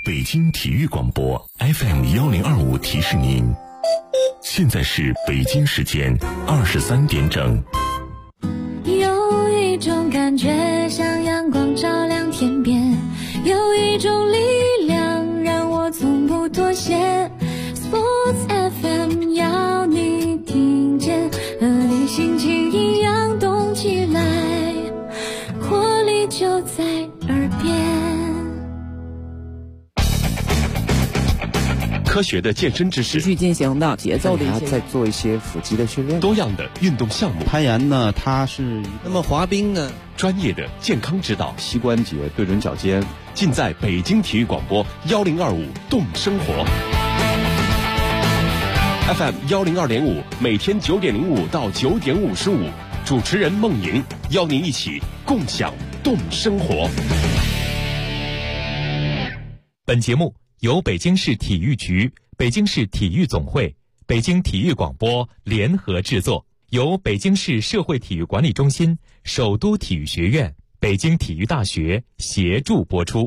北京体育广播 FM1025提示您，现在是北京时间23点整。 有一种感觉像阳光照亮天边，有一种力量让我从不妥协。 Sports FM 要你听见，和你心情一样动起来，活力就在耳边。 科学的健身知识， 持续进行的节奏的一些， 再做一些腹肌的训练， 多样的运动项目， 攀岩呢，它是那么滑冰呢， 专业的健康指导， 膝关节对准脚尖， 尽在北京体育广播1025动生活 FM102.5，每天9点05到9点55，主持人孟莹邀您一起共享动生活。 本节目由北京市体育局、北京市体育总会、北京体育广播联合制作，由北京市社会体育管理中心、首都体育学院、北京体育大学协助播出。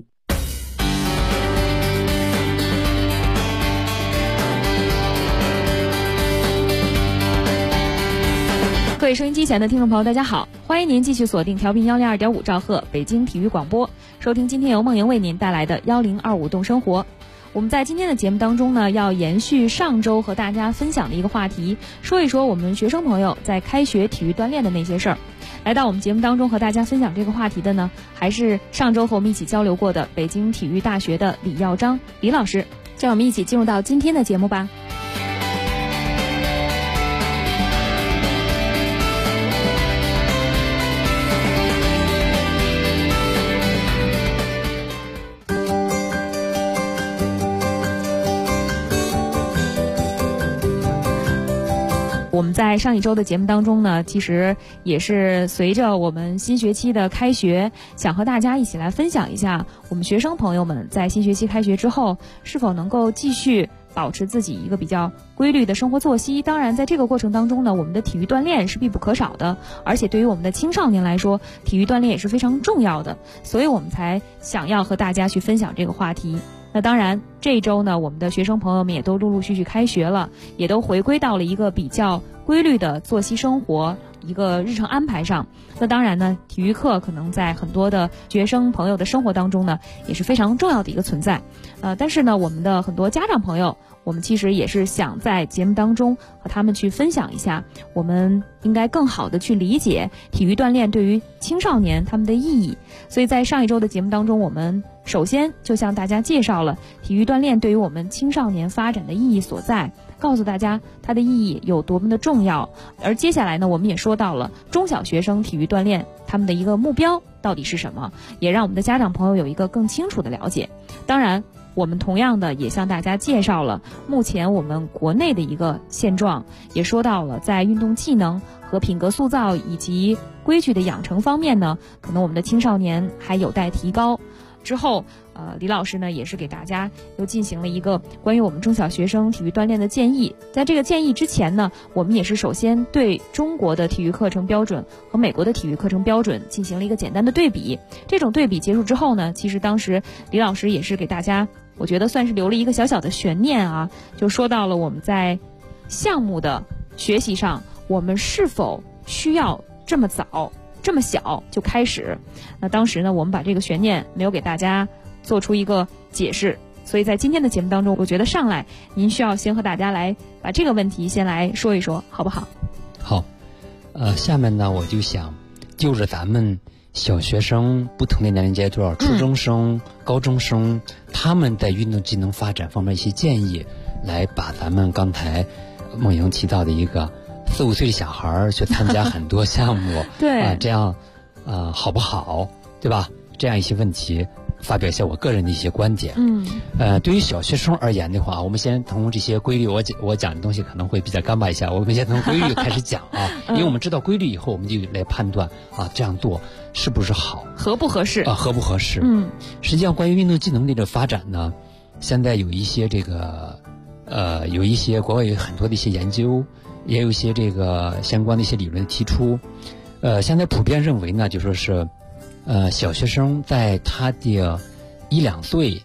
各位收音机前的听众朋友，大家好，欢迎您继续锁定调频102.5兆赫北京体育广播，收听今天由梦莹为您带来的1025动生活。我们在今天的节目当中呢，要延续上周和大家分享的一个话题，说一说我们学生朋友在开学体育锻炼的那些事儿。来到我们节目当中和大家分享这个话题的呢，还是上周和我们一起交流过的北京体育大学的李耀章李老师。让我们一起进入到今天的节目吧。我们在上一周的节目当中呢，其实也是随着我们新学期的开学，想和大家一起来分享一下我们学生朋友们在新学期开学之后是否能够继续保持自己一个比较规律的生活作息。当然在这个过程当中呢，我们的体育锻炼是必不可少的，而且对于我们的青少年来说，体育锻炼也是非常重要的，所以我们才想要和大家去分享这个话题。那当然这一周呢，我们的学生朋友们也都陆陆续续开学了，也都回归到了一个比较规律的作息生活一个日程安排上。那当然呢，体育课可能在很多的学生朋友的生活当中呢，也是非常重要的一个存在。但是呢，我们的很多家长朋友，我们其实也是想在节目当中和他们去分享一下，我们应该更好的去理解体育锻炼对于青少年他们的意义。所以在上一周的节目当中，我们首先就向大家介绍了体育锻炼对于我们青少年发展的意义所在，告诉大家它的意义有多么的重要。而接下来呢，我们也说到了中小学生体育锻炼他们的一个目标到底是什么，也让我们的家长朋友有一个更清楚的了解。当然我们同样的也向大家介绍了目前我们国内的一个现状，也说到了在运动技能和品格塑造以及规矩的养成方面呢，可能我们的青少年还有待提高。之后李老师呢也是给大家又进行了一个关于我们中小学生体育锻炼的建议。在这个建议之前呢，我们也是首先对中国的体育课程标准和美国的体育课程标准进行了一个简单的对比。这种对比结束之后呢，其实当时李老师也是给大家，我觉得算是留了一个小小的悬念啊，就说到了我们在项目的学习上，我们是否需要这么早这么小就开始。那当时呢，我们把这个悬念没有给大家做出一个解释，所以在今天的节目当中，我觉得上来您需要先和大家来把这个问题先来说一说，好不好？ 好，下面呢，我就想就着咱们小学生不同的年龄阶段，初中生、高中生，他们在运动技能发展方面一些建议，来把咱们刚才梦莹提到的一个4、5岁的小孩去参加很多项目， 对这样好不好，对吧？这样一些问题，发表一下我个人的一些观点。对于小学生而言的话，我们先从这些规律，我讲的东西可能会比较干巴一下，我们先从规律开始讲啊，因为我们知道规律以后，我们就来判断这样做是不是好， 合不合适合不合适。实际上关于运动技能的这个发展呢，现在有一些这个有一些国外有很多的一些研究，也有一些这个相关的一些理论提出。现在普遍认为呢，就说是小学生在他的1、2岁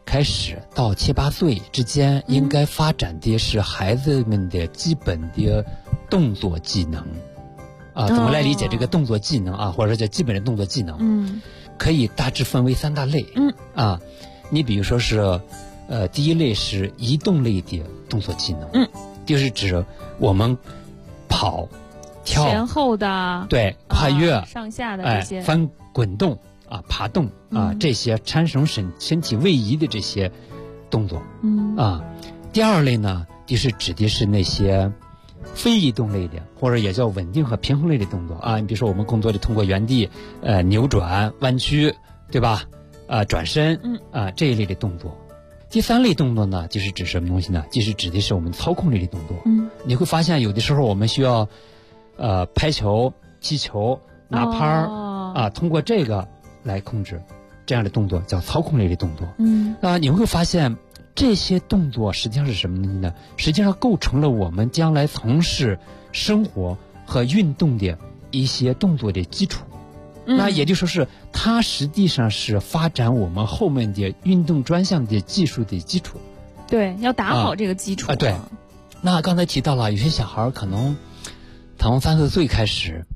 开始到7、8岁之间，应该发展的是孩子们的基本的动作技能。怎么来理解这个动作技能啊，或者说叫基本的动作技能？可以大致分为3大类。你比如说是，第一类是移动类的动作技能，就是指我们跑、跳、 前后的， 对，跨越、 上下的这些， 翻滚动爬动这些产生身体位移的这些动作。第二类呢，就是指的是那些非移动类的，或者也叫稳定和平衡类的动作你比如说我们工作里通过原地扭转、弯曲，对吧？转身这一类的动作。第3类动作呢，就是指什么东西呢？就是指的是我们操控类的动作。你会发现有的时候我们需要拍球、踢球、拿拍通过这个来控制，这样的动作叫操控类的动作。你会发现这些动作实际上是什么东西呢？实际上构成了我们将来从事生活和运动的一些动作的基础。那也就说是它实际上是发展我们后面的运动专项的技术的基础。 对，要打好这个基础。 对。那刚才提到了，有些小孩可能从3、4岁开始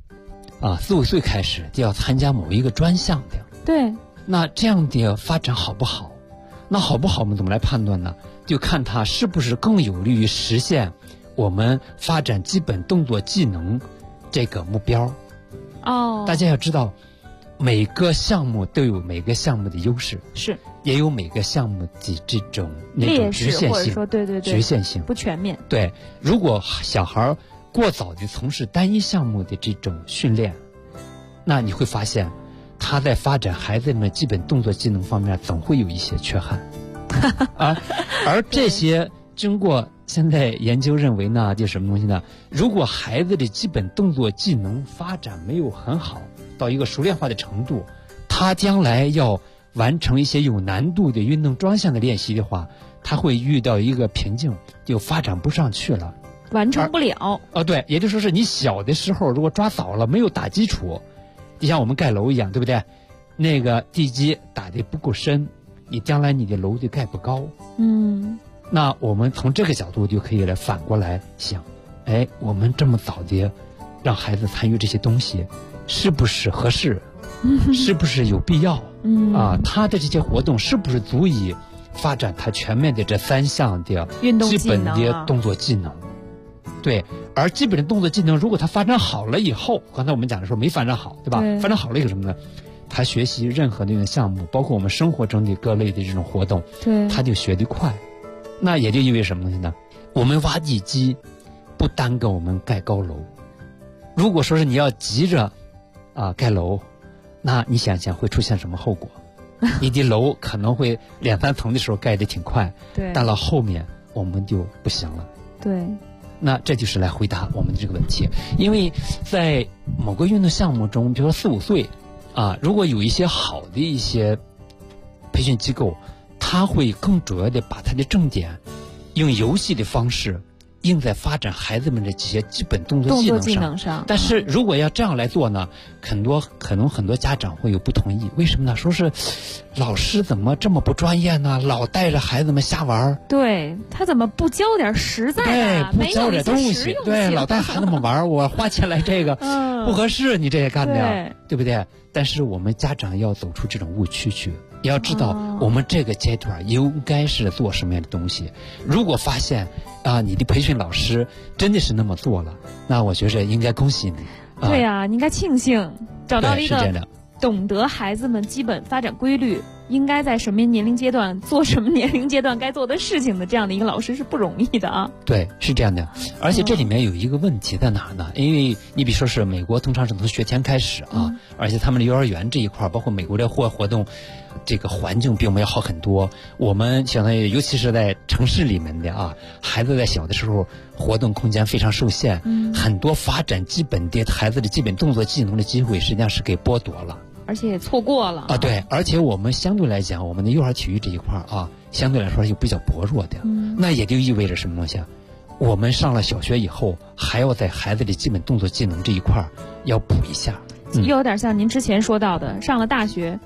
4、5岁开始就要参加某一个专项的。 对。 那这样的发展好不好？那好不好我们怎么来判断呢？就看它是不是更有利于实现我们发展基本动作技能这个目标。大家要知道，每个项目都有每个项目的优势，是也有每个项目的这种那种局限性，或者说对局限性不全面。 对，如果小孩过早的从事单一项目的这种训练，那你会发现他在发展孩子们基本动作技能方面总会有一些缺憾而这些经过现在研究认为呢，就什么东西呢？如果孩子的基本动作技能发展没有很好，到一个熟练化的程度，他将来要完成一些有难度的运动专项的练习的话，他会遇到一个瓶颈，就发展不上去了， 完成不了。 对，也就是说是你小的时候如果抓早了，没有打基础，就像我们盖楼一样，对不对？那个地基打得不够深，你将来你的楼就盖不高。那我们从这个角度就可以来反过来想，我们这么早的让孩子参与这些东西，是不是合适？是不是有必要？他的这些活动是不是足以发展他全面的这3项的基本的动作技能？对，而基本的动作技能，如果他发展好了以后，刚才我们讲的时候没发展好，对吧？发展好了有什么呢？他学习任何的项目，包括我们生活中的各类的这种活动，他就学得快。那也就意味着什么东西呢？我们挖地基不耽搁我们盖高楼。如果说是你要急着盖楼，那你想想会出现什么后果？你的楼可能会2、3层的时候盖得挺快， 对， 但到后面我们就不行了。 对， 那这就是来回答我们的这个问题。因为在某个运动项目中，比如说4、5岁如果有一些好的一些培训机构，他会更主要的把他的重点用游戏的方式用在发展孩子们的这些基本动作技能上。但是如果要这样来做呢，可能很多家长会有不同意。为什么呢？说是老师怎么这么不专业呢？老带着孩子们瞎玩。 对，他怎么不教点实在的？ 不教点东西。对，老带孩子们玩，我花钱来这个不合适，你这也干的，对不对？但是我们家长要走出这种误区去，也要知道我们这个阶段应该是做什么样的东西。如果发现你的培训老师真的是那么做了，那我觉着应该恭喜你。 对呀，你应该庆幸找到了一个懂得孩子们基本发展规律，应该在什么年龄阶段做什么年龄阶段该做的事情的这样的一个老师是不容易的对，是这样的。而且这里面有一个问题在哪呢？因为你比如说是美国通常是从学前开始而且他们的幼儿园这一块，包括美国的户外活动，这个环境比我们要好很多。我们相当于尤其是在城市里面的孩子在小的时候活动空间非常受限，很多发展基本的孩子的基本动作技能的机会实际上是给剥夺了， 而且也错过了对，而且我们相对来讲，我们的幼儿体育这一块相对来说又比较薄弱的，那也就意味着什么东西我们上了小学以后，还要在孩子的基本动作技能这一块要补一下， 又有点像您之前说到的，上了大学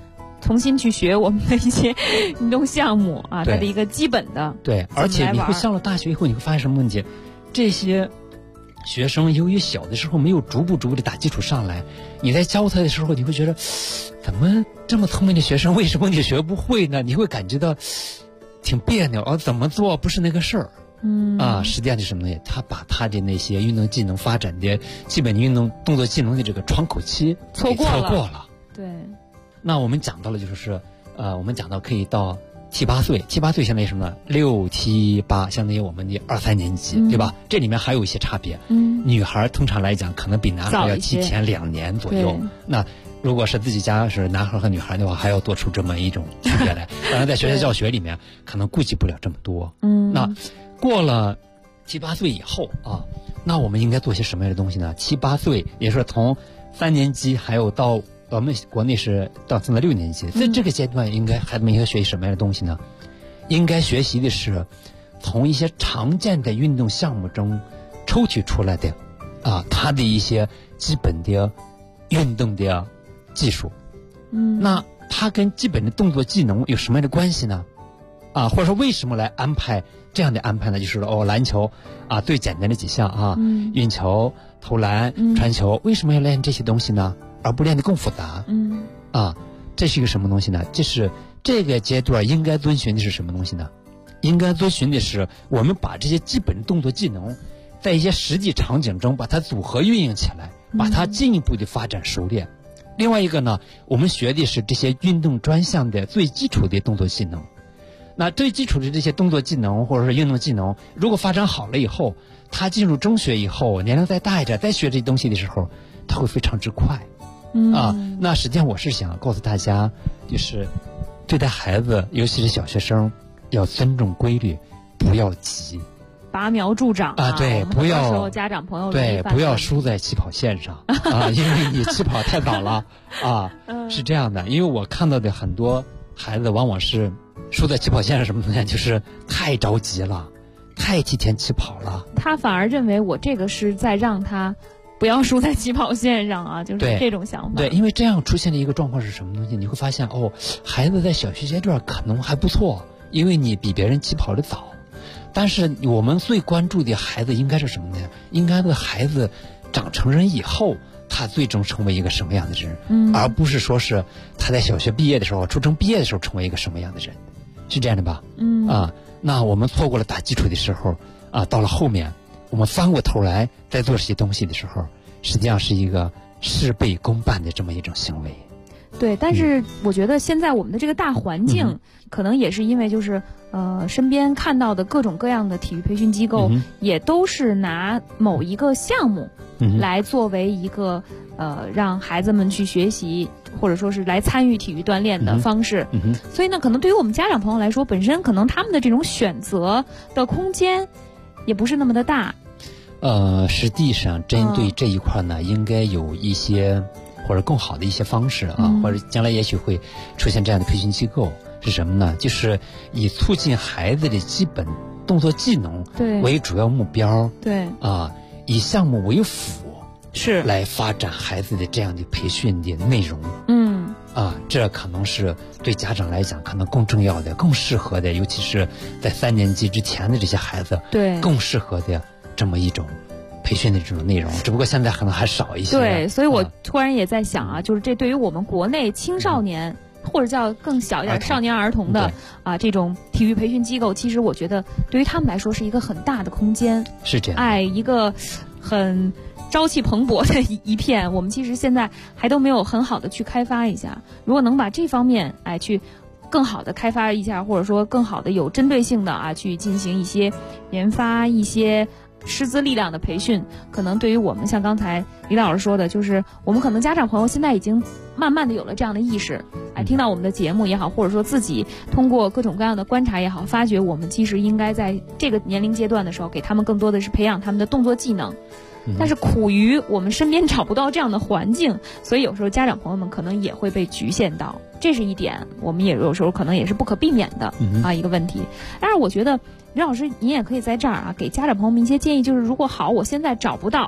重新去学我们的一些运动项目啊，它对的一个基本的。 对，而且你怎么来玩会上了大学以后，你会发现什么问题？这些学生由于小的时候没有逐步的打基础上来，你在教他的时候，你会觉得怎么这么聪明的学生为什么你学不会呢？你会感觉到挺别扭，怎么做不是那个事儿。实际上是什么呢？他把他的那些运动技能发展的基本运动动作技能的这个窗口期错过了。 对。 那我们讲到了就是我们讲到可以到7、8岁，7、8岁相当于什么呢？6、7、8相当于我们的2、3年级，对吧？这里面还有一些差别。女孩通常来讲可能比男孩要提前2年左右。那如果是自己家是男孩和女孩的话，还要多出这么一种区别来。当然，在学校教学里面可能顾及不了这么多。那过了7、8岁以后啊，那我们应该做些什么样的东西呢？7、8岁，也就是从3年级还有到我们国内是到升到6年级，在这个阶段，孩子们应该学习什么样的东西呢？应该学习的是从一些常见的运动项目中抽取出来的它的一些基本的运动的技术。那它跟基本的动作技能有什么样的关系呢？或者说为什么来安排这样的安排呢？就是篮球最简单的几项运球、投篮、传球，为什么要练这些东西呢？而不练得更复杂？这是一个什么东西呢？就是这个阶段应该遵循的是什么东西呢？应该遵循的是我们把这些基本动作技能在一些实际场景中把它组合运用起来，把它进一步的发展熟练。另外一个呢，我们学的是这些运动专项的最基础的动作技能。那最基础的这些动作技能或者是运动技能，如果发展好了以后，他进入中学以后，年龄再大一点，再学这些东西的时候，他会非常之快。那实际上我是想告诉大家，就是对待孩子，尤其是小学生，要尊重规律，不要急， 拔苗助长对，不要时候家长朋友对，不要输在起跑线上因为你起跑太早了是这样的。因为我看到的很多孩子往往是输在起跑线上，什么东西就是太着急了，太提前起跑了。 他反而认为我这个是在让他不要输在起跑线上就是这种想法。 对，因为这样出现的一个状况是什么东西？你会发现孩子在小学阶段可能还不错，因为你比别人起跑的早。但是我们最关注的孩子应该是什么呢？应该的孩子长成人以后，他最终成为一个什么样的人，而不是说是他在小学毕业的时候、初中毕业的时候成为一个什么样的人，是这样的吧？那我们错过了打基础的时候到了后面我们翻过头来再做这些东西的时候，实际上是一个事倍功半的这么一种行为。 对，但是我觉得现在我们的这个大环境，可能也是因为就是身边看到的各种各样的体育培训机构，也都是拿某一个项目来作为一个让孩子们去学习或者说是来参与体育锻炼的方式。所以呢，可能对于我们家长朋友来说，本身可能他们的这种选择的空间也不是那么的大。 实际上针对这一块呢，应该有一些或者更好的一些方式或者将来也许会出现这样的培训机构。是什么呢？就是以促进孩子的基本动作技能为主要目标， 对以项目为辅， 是来发展孩子的这样的培训的内容。这可能是对家长来讲可能更重要的、更适合的，尤其是在3年级之前的这些孩子， 对更适合的这么一种培训的这种内容，只不过现在可能还少一些。 对，所以我突然也在想就是这对于我们国内青少年或者叫更小一点少年儿童的这种体育培训机构，其实我觉得对于他们来说是一个很大的空间， 是这样。 一个很朝气蓬勃的一片，我们其实现在还都没有很好的去开发一下。如果能把这方面去更好的开发一下，或者说更好的有针对性的去进行一些研发、一些师资力量的培训，可能对于我们像刚才李老师说的，就是我们可能家长朋友现在已经慢慢的有了这样的意识，听到我们的节目也好，或者说自己通过各种各样的观察也好，发觉我们其实应该在这个年龄阶段的时候，给他们更多的是培养他们的动作技能。但是苦于我们身边找不到这样的环境，所以有时候家长朋友们可能也会被局限到，这是一点，我们也有时候可能也是不可避免的一个问题。但是我觉得李老师你也可以在这儿给家长朋友们一些建议，就是如果我现在找不到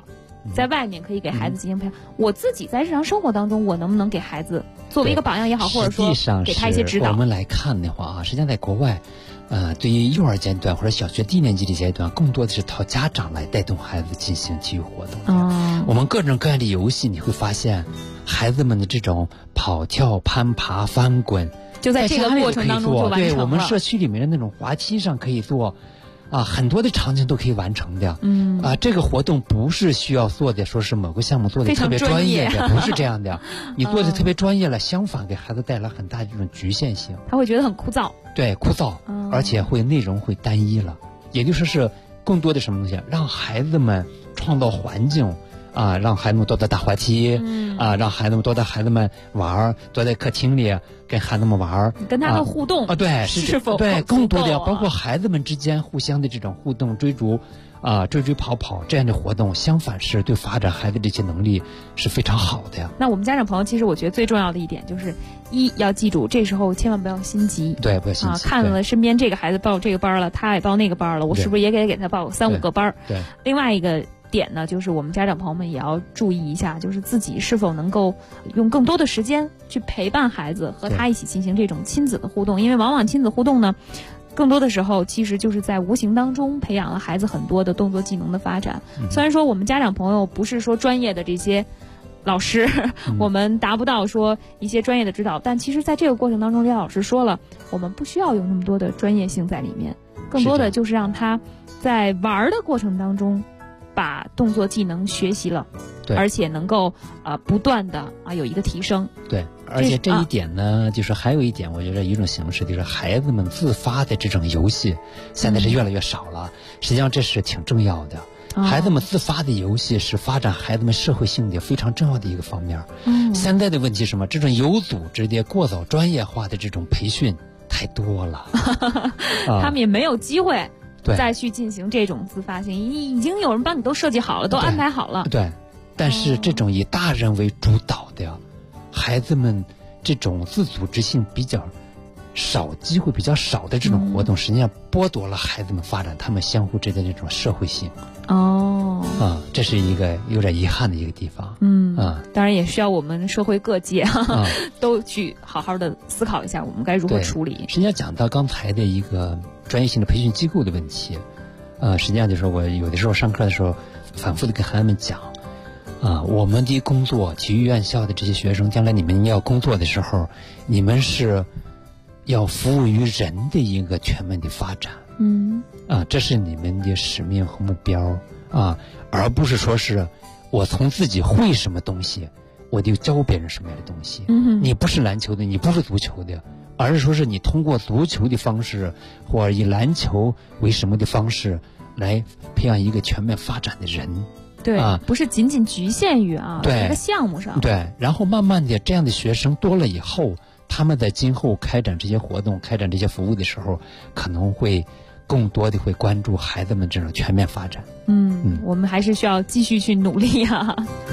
在外面可以给孩子进行培养。我自己在日常生活当中，我能不能给孩子作为一个榜样也好，或者说给他一些指导？ 我们来看的话啊，实际上在国外，对于幼儿阶段或者小学低年级的阶段，更多的是靠家长来带动孩子进行体育活动。我们各种各样的游戏，你会发现，孩子们的这种跑跳、攀爬、翻滚， 就在这个过程当中就完成了。 对，我们社区里面的那种滑梯上可以做。很多的场景都可以完成的。这个活动不是需要做的，说是某个项目做的特别专业的，不是这样的。你做的特别专业了，相反给孩子带来很大的这种局限性。 他会觉得很枯燥。对， 枯燥，而且内容会单一了。也就是说是更多的什么东西，让孩子们创造环境。让孩子们多在大滑梯，让孩子们多带孩子们玩，多在客厅里跟孩子们玩， 跟他们互动对， 是否对更多的包括孩子们之间互相的这种互动、追逐跑这样的活动，相反是对发展孩子这些能力是非常好的呀。 那我们家长朋友其实我觉得最重要的一点就是要记住，这时候千万不要心急。 对，不要心急。 看了身边这个孩子报这个班了，他也报那个班了，我是不是也给他报3-5个班？ 对。 另外一个点呢，就是我们家长朋友们也要注意一下，就是自己是否能够用更多的时间去陪伴孩子，和他一起进行这种亲子的互动。因为往往亲子互动呢，更多的时候其实就是在无形当中培养了孩子很多的动作技能的发展。虽然说我们家长朋友不是说专业的这些老师，我们达不到说一些专业的指导，但其实在这个过程当中，李老师说了，我们不需要有那么多的专业性在里面，更多的就是让他在玩的过程当中把动作技能学习了，而且能够不断的有一个提升。 对，而且这一点呢，就是还有一点，我觉得一种形式就是孩子们自发的这种游戏，现在是越来越少了。实际上这是挺重要的。孩子们自发的游戏是发展孩子们社会性的非常重要的一个方面。现在的问题是什么？这种有组织的过早专业化的这种培训太多了， 他们也没有机会再去进行这种自发性，已经有人帮你都设计好了，都安排好了。 对，但是这种以大人为主导的，孩子们这种自组织性比较少、机会比较少的这种活动，实际上剥夺了孩子们发展他们相互之间的这种社会性。这是一个有点遗憾的一个地方。 当然也需要我们社会各界都去好好的思考一下，我们该如何处理。 实际上讲到刚才的一个专业性的培训机构的问题，实际上就是我有的时候上课的时候反复的跟孩子们讲，我们的工作，体育院校的这些学生，将来你们要工作的时候，你们是要服务于人的一个全面的发展。这是你们的使命和目标而不是说是我从自己会什么东西，我就教别人什么样的东西。你不是篮球的，你不是足球的，而是说是你通过足球的方式，或者以篮球为什么的方式来培养一个全面发展的人。 对，不是仅仅局限于一个项目上。 对，然后慢慢的这样的学生多了以后，他们在今后开展这些活动、开展这些服务的时候，可能会更多的会关注孩子们这种全面发展。 我们还是需要继续去努力啊。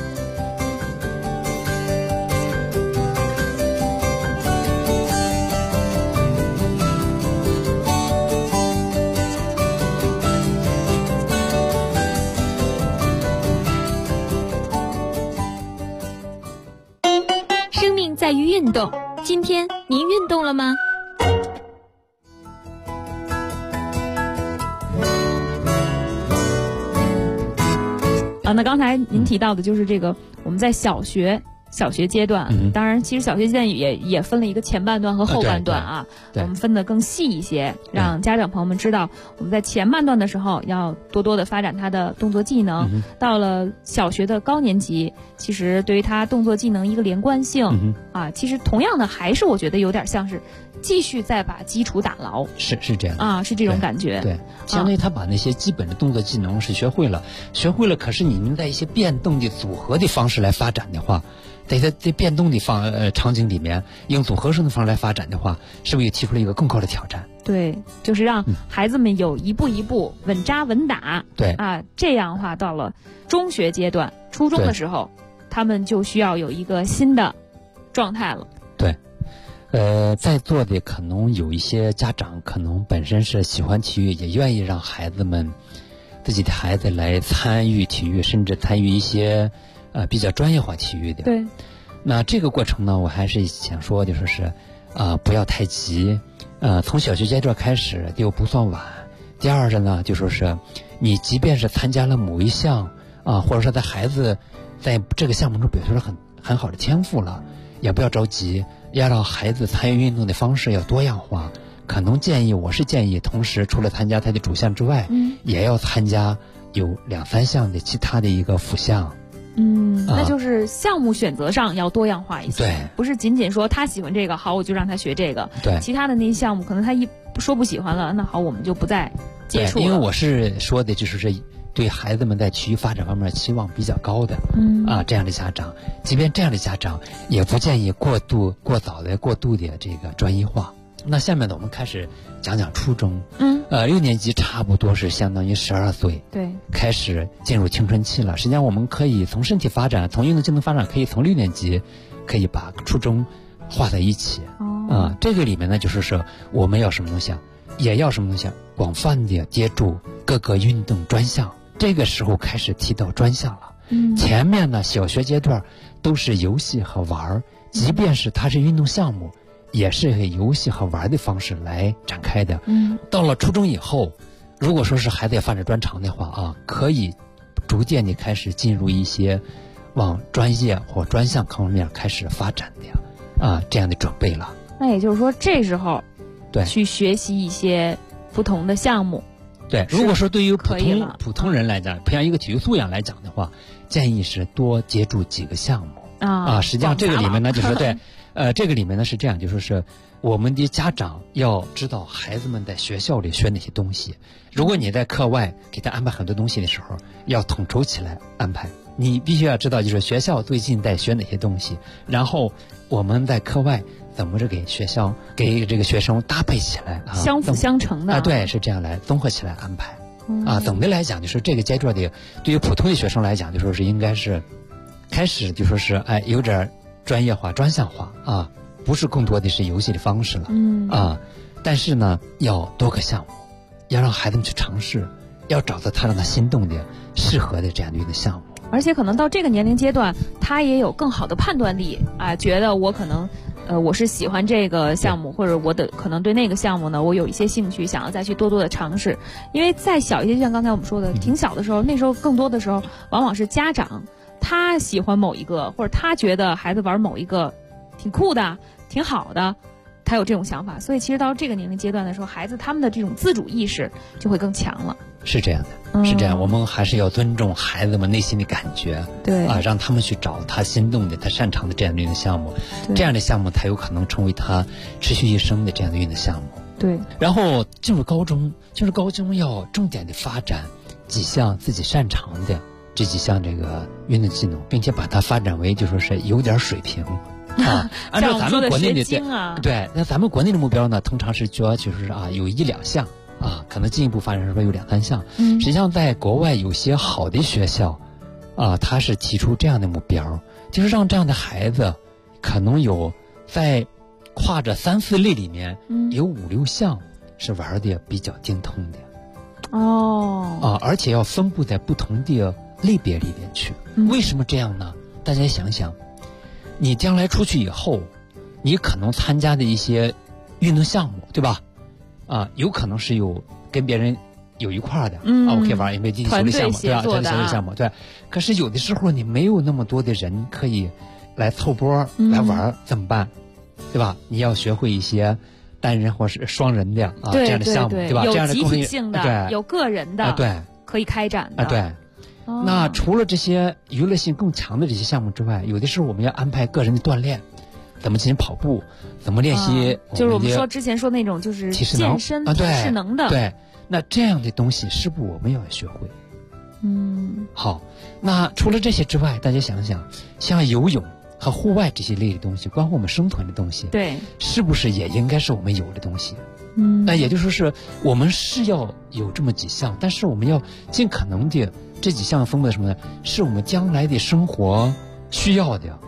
生命在于运动，今天您运动了吗？ 那刚才您提到的就是这个，我们在小学阶段，当然其实小学阶段也分了一个前半段和后半段我们分得更细一些，让家长朋友们知道，我们在前半段的时候要多多的发展他的动作技能，到了小学的高年级，其实对于他动作技能一个连贯性其实同样的还是我觉得有点像是继续再把基础打牢， 是这样是这种感觉。 对，相当于他把那些基本的动作技能是学会了，可是你们在一些变动的组合的方式来发展的话，在变动的场景里面，用组合式的方式来发展的话，是不是也提出了一个更高的挑战？ 对，就是让孩子们有一步一步稳扎稳打。 对这样的话，到了中学阶段、初中的时候，他们就需要有一个新的状态了。 对，在座的可能有一些家长可能本身是喜欢体育，也愿意让孩子们自己的孩子来参与体育，甚至参与一些比较专业化体育的。 对。 那这个过程呢，我还是想说，就说是不要太急，从小学阶段开始就不算晚。第二个呢，就说是你即便是参加了某一项或者说在孩子在这个项目中表现出很好的天赋了，也不要着急，要让孩子参与运动的方式要多样化。可能我是建议，同时除了参加他的主项之外，也要参加有2、3项的其他的一个辅项。 那就是项目选择上要多样化一些， 对， 不是仅仅说他喜欢这个，好我就让他学这个， 对， 其他的那些项目可能他说不喜欢了，那好我们就不再接触了。 因为我是说的就是对孩子们在体育发展方面期望比较高的，这样的家长，即便这样的家长也不建议过度的这个专一化。那下面呢，我们开始讲讲初中。6年级差不多是相当于12岁，对，开始进入青春期了。实际上，我们可以从身体发展、从运动技能发展，可以从6年级可以把初中画在一起。这个里面呢，就是说我们要什么东西啊？也要什么东西啊？广泛的接触各个运动专项。这个时候开始提到专项了。前面呢，小学阶段都是游戏和玩儿，即便是它是运动项目，也是以游戏和玩的方式来展开的。到了初中以后，如果说是孩子要发展专长的话可以逐渐的开始进入一些往专业或专项方面开始发展的这样的准备了。 那也就是说，这时候对去学习一些不同的项目。 对，如果说对于普通人来讲，培养一个体育素养来讲的话，建议是多接触几个项目实际上这个里面呢，就是对。这个里面呢是这样，就说是我们的家长要知道孩子们在学校里学哪些东西。如果你在课外给他安排很多东西的时候，要统筹起来安排。你必须要知道，就是学校最近在学哪些东西，然后我们在课外怎么着给这个学生搭配起来相辅相成的对，是这样来综合起来安排总的来讲，就是这个阶段的对于普通的学生来讲，就说是应该是开始就说是有点专业化、专项化不是更多的是游戏的方式了但是呢，要多个项目，要让孩子们去尝试，要找到他让他心动的、适合的这样的一个项目。 而且可能到这个年龄阶段，他也有更好的判断力觉得我可能我是喜欢这个项目，或者我可能对那个项目呢，我有一些兴趣，想要再去多的尝试。因为再小一些，就像刚才我们说的，挺小的时候，那时候更多的时候，往往是家长他喜欢某一个，或者他觉得孩子玩某一个挺酷的、挺好的，他有这种想法。所以其实到这个年龄阶段的时候，孩子他们的这种自主意识就会更强了。 是这样的，是这样。我们还是要尊重孩子们内心的感觉， 对让他们去找他心动的、他擅长的这样的运动项目，这样的项目才有可能成为他持续一生的这样的运动项目。 对。 然后进入高中要重点的发展几项自己擅长的这几项这个运动技能，并且把它发展为就说是有点水平按照咱们国内的对，那咱们国内的目标呢，通常是主要就是有1、2项可能进一步发展说有2、3项。实际上在国外有些好的学校他是提出这样的目标，就是让这样的孩子可能有在跨着3、4类里面有5、6项是玩的比较精通的而且要分布在不同的类别里边去。为什么这样呢？大家想想，你将来出去以后，你可能参加的一些运动项目，对吧？有可能是有跟别人有一块的我可以玩 NBA 球类项目，对吧？团队协作项目，对。可是有的时候你没有那么多的人可以来凑波来玩，怎么办？对吧？你要学会一些单人或是双人的这样的项目，对吧？ 有这样的集体性的，有个人的， 对， 可以开展的， 对。那除了这些娱乐性更强的这些项目之外，有的时候我们要安排个人的锻炼，怎么进行跑步，怎么练习就是我们说之前说那种就是健身体适能的， 对。那这样的东西是不是我们要学会？好。那除了这些之外，大家想想，像游泳和户外这些类的东西，关乎我们生存的东西， 对， 是不是也应该是我们有的东西？那也就是说是我们是要有这么几项，但是我们要尽可能的这几项分布的什么呢？是我们将来的生活需要的，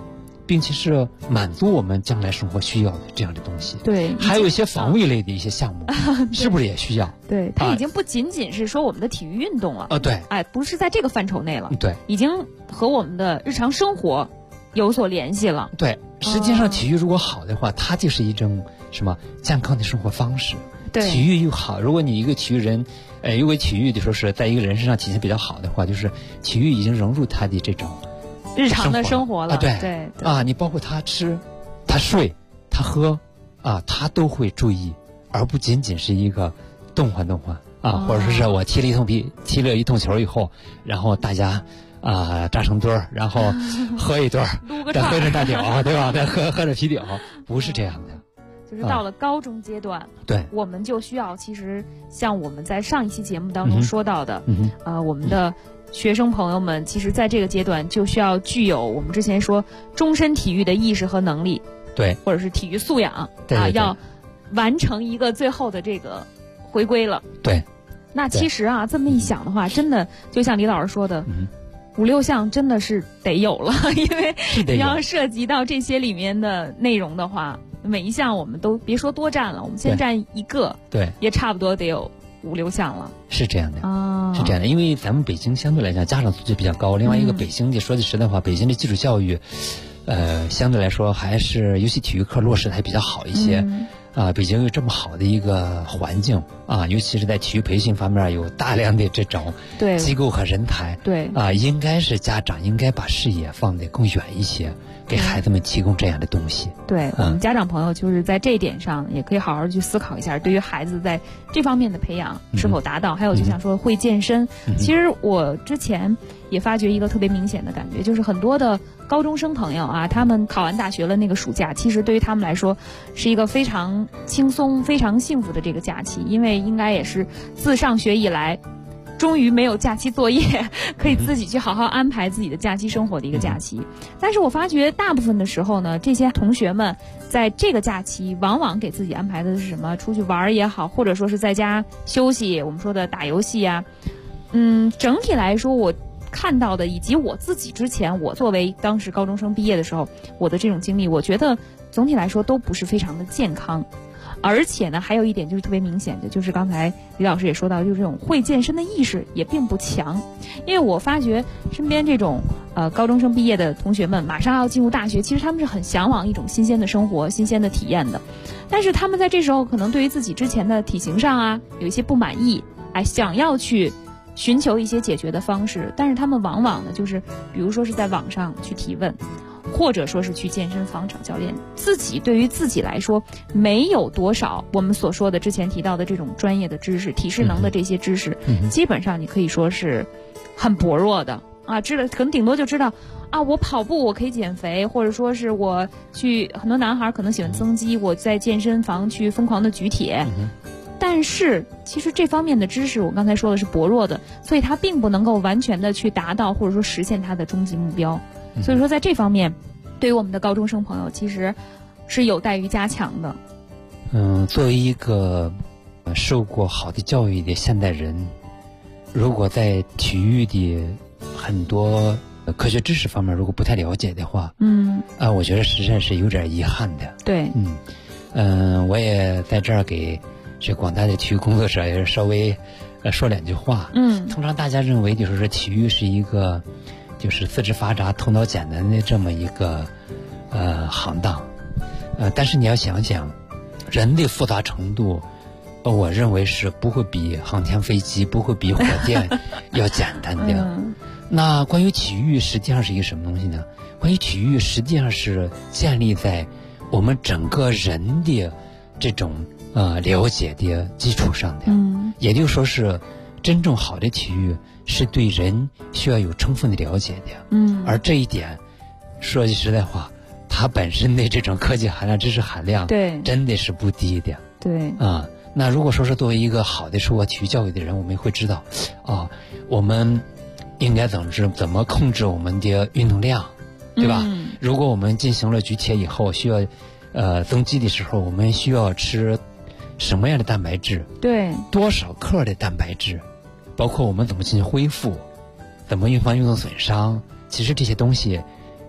并且是满足我们将来生活需要的这样的东西。 对， 还有一些防卫类的一些项目，是不是也需要？ 对，它已经不仅仅是说我们的体育运动了。 对， 哎，不是在这个范畴内了。 对， 已经和我们的日常生活有所联系了。 对，实际上体育如果好的话，它就是一种什么健康的生活方式。 对， 体育又好，如果你一个体育人，如果体育就说是在一个人身上体现比较好的话，就是体育已经融入他的这种日常的生活了。 对啊，你包括他吃、他睡、他喝啊，他都会注意，而不仅仅是一个动换啊，或者说是我踢了一通球以后，然后大家扎成堆儿，然后喝一顿儿，再喝着大屌，对吧？再喝着啤酒，不是这样的。 就是到了高中阶段， 对， 我们就需要，其实像我们在上一期节目当中说到的，我们的学生朋友们，其实在这个阶段就需要具有我们之前说终身体育的意识和能力， 对， 或者是体育素养， 对， 要完成一个最后的这个回归了。 对， 那其实这么一想的话，真的就像李老师说的，5、6项真的是得有了，因为你要涉及到这些里面的内容的话，每一项我们都别说多占了，我们先占一个， 对， 也差不多得有5、6项了。 是这样的是这样的，因为咱们北京相对来讲家长素质比较高，另外一个北京说句实在话，北京的基础教育，相对来说还是尤其体育课落实的还比较好一些。北京有这么好的一个环境啊，尤其是在体育培训方面有大量的这种机构和人才， 对应该是家长应该把视野放得更远一些，给孩子们提供这样的东西。 对，我们家长朋友就是在这一点上也可以好好去思考一下，对于孩子在这方面的培养是否达到。还有就像说会健身，其实我之前也发觉一个特别明显的感觉，就是很多的高中生朋友他们考完大学了，那个暑假其实对于他们来说是一个非常轻松非常幸福的这个假期，因为应该也是自上学以来终于没有假期作业，可以自己去好好安排自己的假期生活的一个假期。但是我发觉大部分的时候呢，这些同学们在这个假期往往给自己安排的是什么？出去玩也好，或者说是在家休息，我们说的打游戏整体来说我看到的，以及我自己之前我作为当时高中生毕业的时候我的这种经历，我觉得总体来说都不是非常的健康。而且呢，还有一点就是特别明显的，就是刚才李老师也说到，就是这种会健身的意识也并不强。因为我发觉身边这种高中生毕业的同学们马上要进入大学，其实他们是很向往一种新鲜的生活、新鲜的体验的。但是他们在这时候可能对于自己之前的体型上有一些不满意，想要去寻求一些解决的方式，但是他们往往呢就是比如说是在网上去提问，或者说是去健身房找教练，自己对于自己来说没有多少我们所说的之前提到的这种专业的知识、体适能的这些知识，基本上你可以说是很薄弱的知道可能顶多就知道我跑步我可以减肥，或者说是我去，很多男孩可能喜欢增肌，我在健身房去疯狂的举铁，但是其实这方面的知识我刚才说的是薄弱的，所以他并不能够完全的去达到或者说实现他的终极目标。所以说在这方面对于我们的高中生朋友其实是有待于加强的。 作为一个受过好的教育的现代人，如果在体育的很多科学知识方面如果不太了解的话，我觉得实在是有点遗憾的。 对， 我也在这儿给这广大的体育工作者也稍微说2句话。通常大家认为就是说体育是一个就是四肢发达、头脑简单的这么一个行当，但是你要想想，人的复杂程度，我认为是不会比航天飞机、不会比火箭要简单的。那关于体育实际上是一个什么东西呢？关于体育实际上是建立在我们整个人的这种了解的基础上的。也就是说是真正好的体育是对人需要有充分的了解的。而这一点说句实在话，它本身的这种科技含量、知识含量， 对， 真的是不低的。 对那如果说是作为一个好的受过体育教育的人，我们会知道我们应该怎么控制我们的运动量，对吧？如果我们进行了举铁以后需要增肌的时候，我们需要吃什么样的蛋白质， 对， 多少克的蛋白质，包括我们怎么进行恢复，怎么预防运动损伤，其实这些东西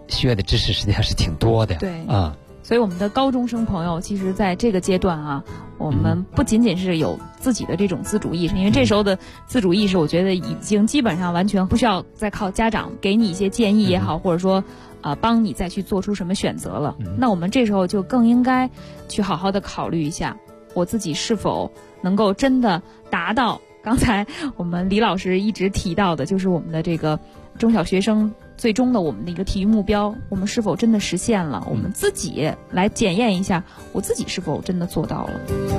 学的知识实际上是挺多的。 对啊。 所以我们的高中生朋友，其实在这个阶段啊，我们不仅仅是有自己的这种自主意识，因为这时候的自主意识，我觉得已经基本上完全不需要再靠家长给你一些建议也好，或者说帮你再去做出什么选择了。那我们这时候就更应该去好好的考虑一下，我自己是否能够真的达到刚才我们李老师一直提到的，就是我们的这个中小学生最终的我们的一个体育目标，我们是否真的实现了？我们自己来检验一下，我自己是否真的做到了。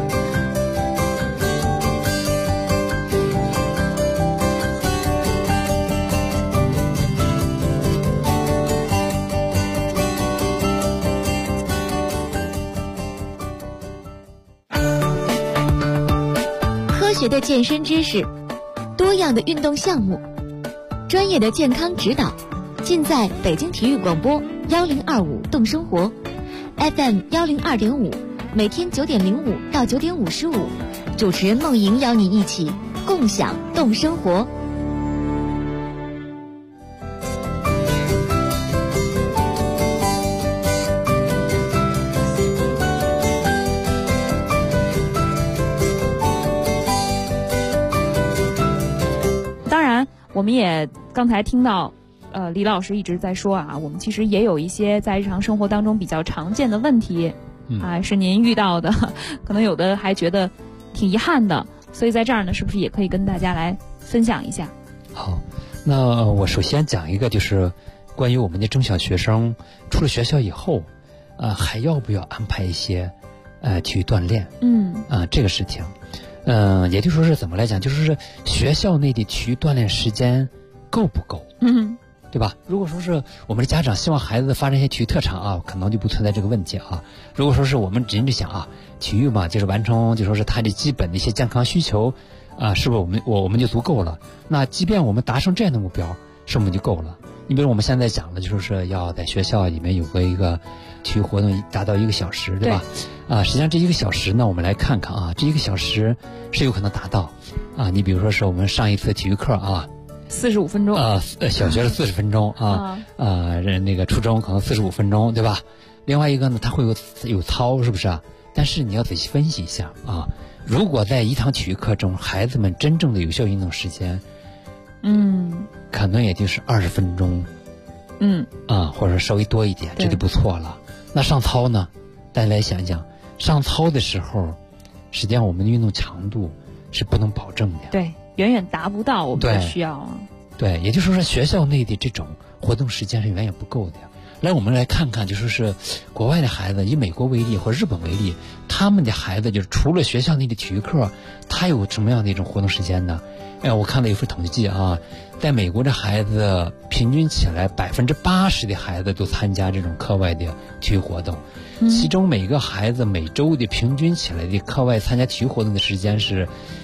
科学的健身知识，多样的运动项目，专业的健康指导，尽在北京体育广播1025动生活 FM 102.5，每天9点05到9点55，主持人梦莹邀你一起共享动生活。 我们也刚才听到，李老师一直在说啊，我们其实也有一些在日常生活当中比较常见的问题，是您遇到的，可能有的还觉得挺遗憾的，所以在这儿呢，是不是也可以跟大家来分享一下？ 好，那我首先讲一个，就是关于我们的中小学生出了学校以后，还要不要安排一些体育锻炼？这个事情。也就是说是怎么来讲，就是学校内的体育锻炼时间够不够？对吧？如果说是我们的家长希望孩子发展一些体育特长啊，可能就不存在这个问题啊。如果说是我们只是想体育嘛，就是完成，就说是他的基本的一些健康需求是不是我们就足够了？那即便我们达成这样的目标，是不是就够了？你比如我们现在讲的，就是要在学校里面有个一个体育活动达到1个小时，对吧？实际上这1个小时呢，我们来看看这1个小时是有可能达到你比如说是我们上一次体育课 45分钟小学是40分钟那个初中可能45分钟，对吧？另外一个呢，它会有操，是不是但是你要仔细分析一下如果在一堂体育课中，孩子们真正的有效运动时间，可能也就是20分钟，或者稍微多一点，这就不错了。那上操呢？大家来想一想，上操的时候，实际上我们的运动强度是不能保证的， 对，远远达不到我们的需要对，也就是说学校内的这种活动时间是远远不够的。来，我们来看看，就说是国外的孩子，以美国为例或日本为例，他们的孩子就是除了学校内的体育课，他有什么样的一种活动时间呢？我看到有份统计在美国的孩子平均起来80%的孩子都参加这种课外的体育活动，其中每个孩子每周的平均起来的课外参加体育活动的时间是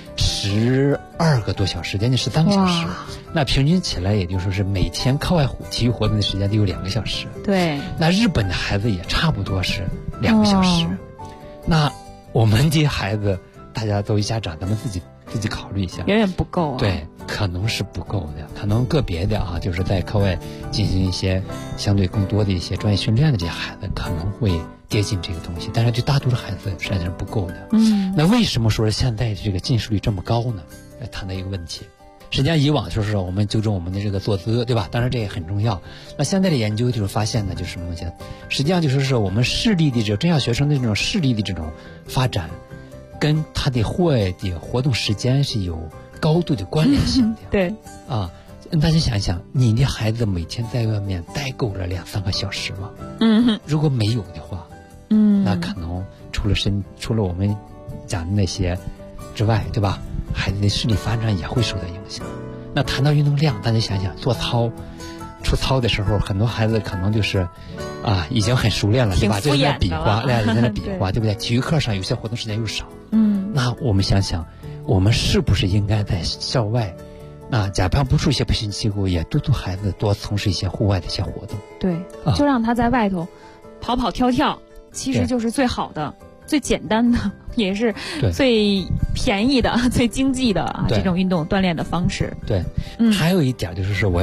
12个多小时，将近13个小时。那平均起来也就是说是每天课外体育活动的时间得有2个小时。 对， 那日本的孩子也差不多是2个小时。那我们的孩子，大家作为家长，咱们自己考虑一下， 远远不够对，可能是不够的，可能个别的就是在课外进行一些相对更多的一些专业训练的这些孩子可能会接近这个东西，但是对大多数孩子实际上是不够的。那为什么说是现在这个近视率这么高呢？来谈到一个问题。实际上以往就是我们纠正我们的这个坐姿，对吧？当然这也很重要。那现在的研究就是发现呢，就是什么东西？实际上就是说我们视力的这种中小学生的这种视力的这种发展，跟他的户外的活动时间是有高度的关联性的。 对大家想一想，你的孩子每天在外面待够了2-3个小时吗？如果没有的话，那可能除了我们讲的那些之外，对吧？孩子的视力发展也会受到影响。那谈到运动量，大家想想，做操出操的时候，很多孩子可能就是已经很熟练了，对吧？就在那比划，在那比划，对不对？体育课上有些活动时间又少，那我们想想，我们是不是应该在校外，假扮不出一些培训机构，也督促孩子多从事一些户外的一些活动？ 对，就让他在外头跑跑跳跳，其实就是最好的、最简单的，也是最便宜的、最经济的这种运动锻炼的方式。 对，还有一点就是说，我要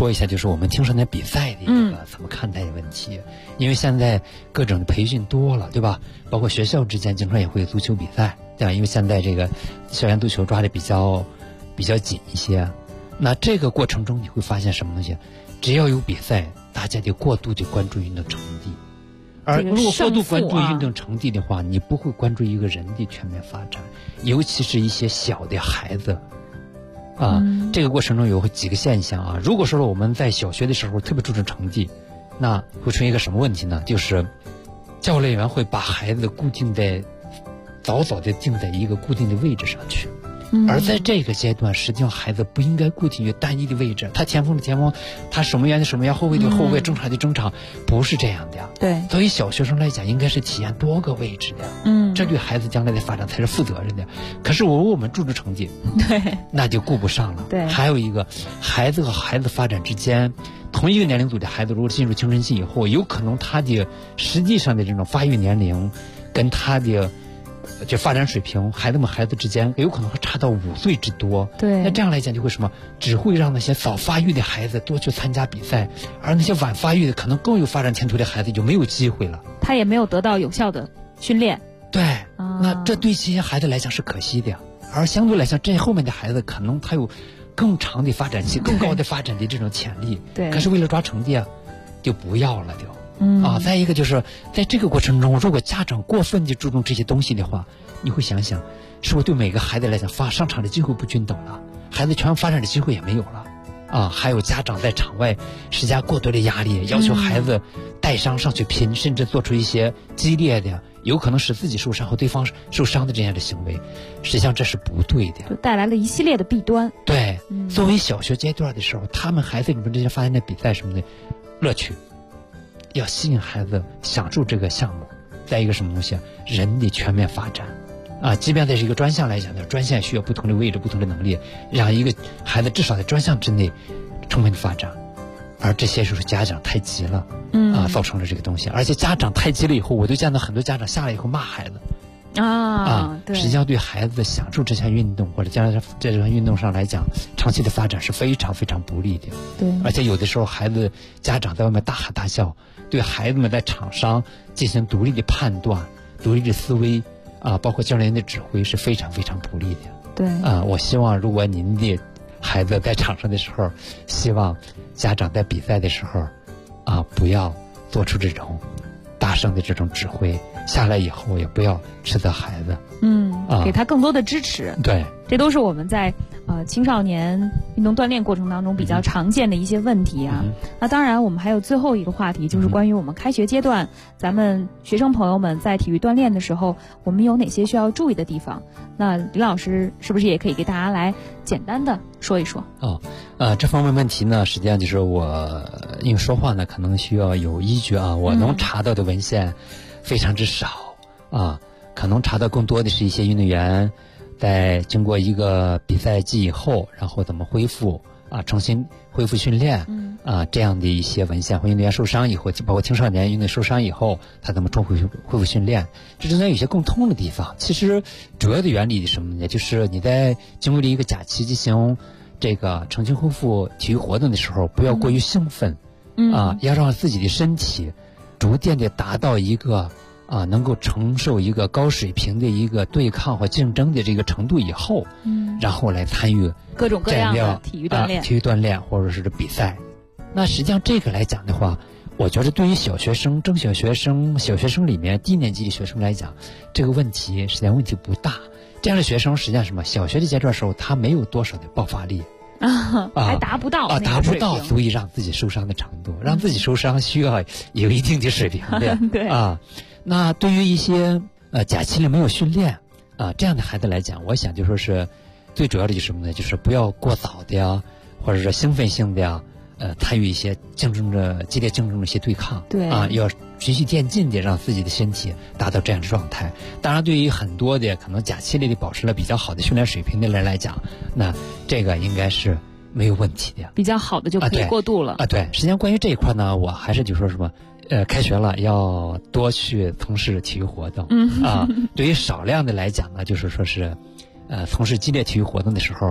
说一下，就是我们青少年比赛的一个怎么看待的问题。因为现在各种的培训多了，对吧？包括学校之间经常也会有足球比赛，对吧？因为现在这个校园足球抓的比较紧一些。那这个过程中你会发现什么东西？只要有比赛，大家就过度的关注运动成绩。而如果过度关注运动成绩的话，你不会关注一个人的全面发展，尤其是一些小的孩子。这个过程中有几个现象啊。如果说我们在小学的时候特别注重成绩，那会出现一个什么问题呢？就是教练员会把孩子固定在早早的定在一个固定的位置上去。而在这个阶段，实际上孩子不应该固定于单一的位置，他前锋的前锋，他守门员的守门员，后卫的后卫，中场的中场，不是这样的。 对， 所以小学生来讲，应该是体验多个位置的。这对孩子将来的发展才是负责任的。可是我们注重成绩， 对， 那就顾不上了。 对， 还有一个，孩子和孩子发展之间，同一个年龄组的孩子，如果进入青春期以后，有可能他的实际上的这种发育年龄，跟他的就发展水平，孩子之间有可能会差到5岁之多。 对， 那这样来讲就会什么？只会让那些早发育的孩子多去参加比赛，而那些晚发育的可能更有发展前途的孩子就没有机会了。 他也没有得到有效的训练。 对，那这对这些孩子来讲是可惜的。而相对来讲，这后面的孩子可能他有更长的发展期、更高的发展的这种潜力。 对， 可是为了抓成绩就不要了就。再一个就是在这个过程中，如果家长过分的注重这些东西的话，你会想想，是不是对每个孩子来讲上场的机会不均等了，孩子全发展的机会也没有了还有家长在场外施加过多的压力，要求孩子带伤上去拼，甚至做出一些激烈的有可能使自己受伤和对方受伤的这样的行为，实际上这是不对的， 就带来了一系列的弊端。 对，作为小学阶段的时候，他们孩子里面这些发现的比赛什么的乐趣，要吸引孩子享受这个项目。再一个什么东西人的全面发展即便在这个专项来讲呢，专项需要不同的位置、不同的能力，让一个孩子至少在专项之内充分的发展。而这些就是家长太急了造成了这个东西。而且家长太急了以后，我就见到很多家长下来以后骂孩子对， 实际上对孩子享受这项运动或者将来在这项运动上来讲，长期的发展是非常非常不利的。 对， 而且有的时候家长在外面大喊大叫，对孩子们在场上进行独立的判断、独立的思维包括教练员的指挥是非常非常不利的。 对我希望如果您的孩子在场上的时候，希望家长在比赛的时候不要做出这种大声的这种指挥，下来以后也不要斥责孩子， 给他更多的支持。 对， 这都是我们在青少年运动锻炼过程当中比较常见的一些问题那当然我们还有最后一个话题，就是关于我们开学阶段咱们学生朋友们在体育锻炼的时候，我们有哪些需要注意的地方。那李老师是不是也可以给大家来简单的说一说？ 这方面问题呢，实际上就是我因为说话呢可能需要有依据我能查到的文献非常之少可能查到更多的是一些运动员在经过一个比赛季以后，然后怎么恢复重新恢复训练这样的一些文献，或运动员受伤以后，包括青少年运动受伤以后，他怎么重恢复训练，这中间有些共通的地方。其实主要的原理是什么呢？就是你在经过了一个假期进行这个重新恢复体育活动的时候，不要过于兴奋要让自己的身体逐渐的达到一个能够承受一个高水平的一个对抗和竞争的这个程度以后然后来参与各种各样的体育锻炼或者是比赛。那实际上这个来讲的话，我觉得对于小学生、中小学生、小学生里面低年级的学生来讲，这个问题实际上问题不大。这样的学生实际上什么？小学的阶段时候他没有多少的爆发力还达不到达不到足以让自己受伤的程度，让自己受伤需要有一定的水平的对那对于一些假期里没有训练这样的孩子来讲，我想就说是最主要的就是什么呢？就是不要过早的或者是兴奋性的参与一些激烈竞争的一些对抗， 对要循序渐进的让自己的身体达到这样的状态。当然对于很多的可能假期里保持了比较好的训练水平的人来讲，那这个应该是没有问题的， 比较好的就可以过渡了对。实际上关于这一块呢，我还是就说什么开学了要多去从事体育活动对于少量的来讲呢，就是说是从事激烈体育活动的时候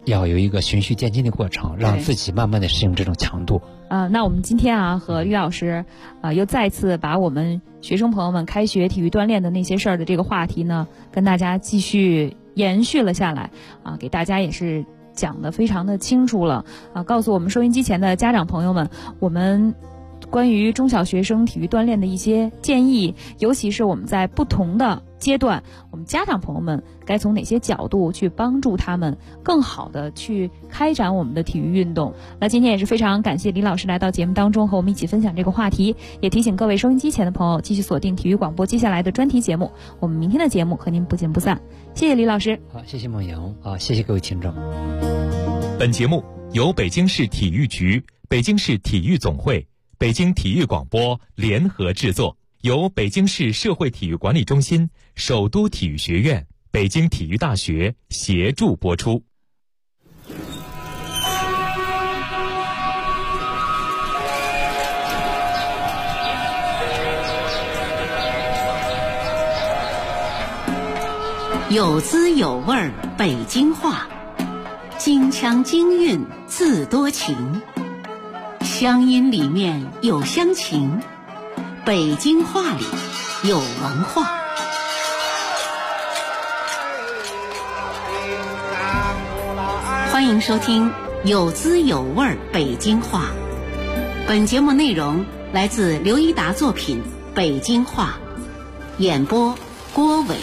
要有一个循序渐进的过程，让自己慢慢的适应这种强度。 那我们今天和李老师又再次把我们学生朋友们开学体育锻炼的那些事儿的这个话题呢，跟大家继续延续了下来给大家也是讲得非常的清楚了告诉我们收音机前的家长朋友们，我们关于中小学生体育锻炼的一些建议，尤其是我们在不同的阶段，我们家长朋友们该从哪些角度去帮助他们更好的去开展我们的体育运动。那今天也是非常感谢李老师来到节目当中和我们一起分享这个话题，也提醒各位收音机前的朋友继续锁定体育广播接下来的专题节目，我们明天的节目和您不见不散。谢谢李老师。 好，谢谢梦莹谢谢各位听众。 本节目由北京市体育局、北京市体育总会、北京体育广播联合制作，由北京市社会体育管理中心、首都体育学院、北京体育大学协助播出。 有滋有味儿北京话，京腔京韵自多情，乡音里面有乡情，北京话里有文化。欢迎收听有滋有味儿北京话。本节目内容来自刘一达作品《北京话》，演播郭伟。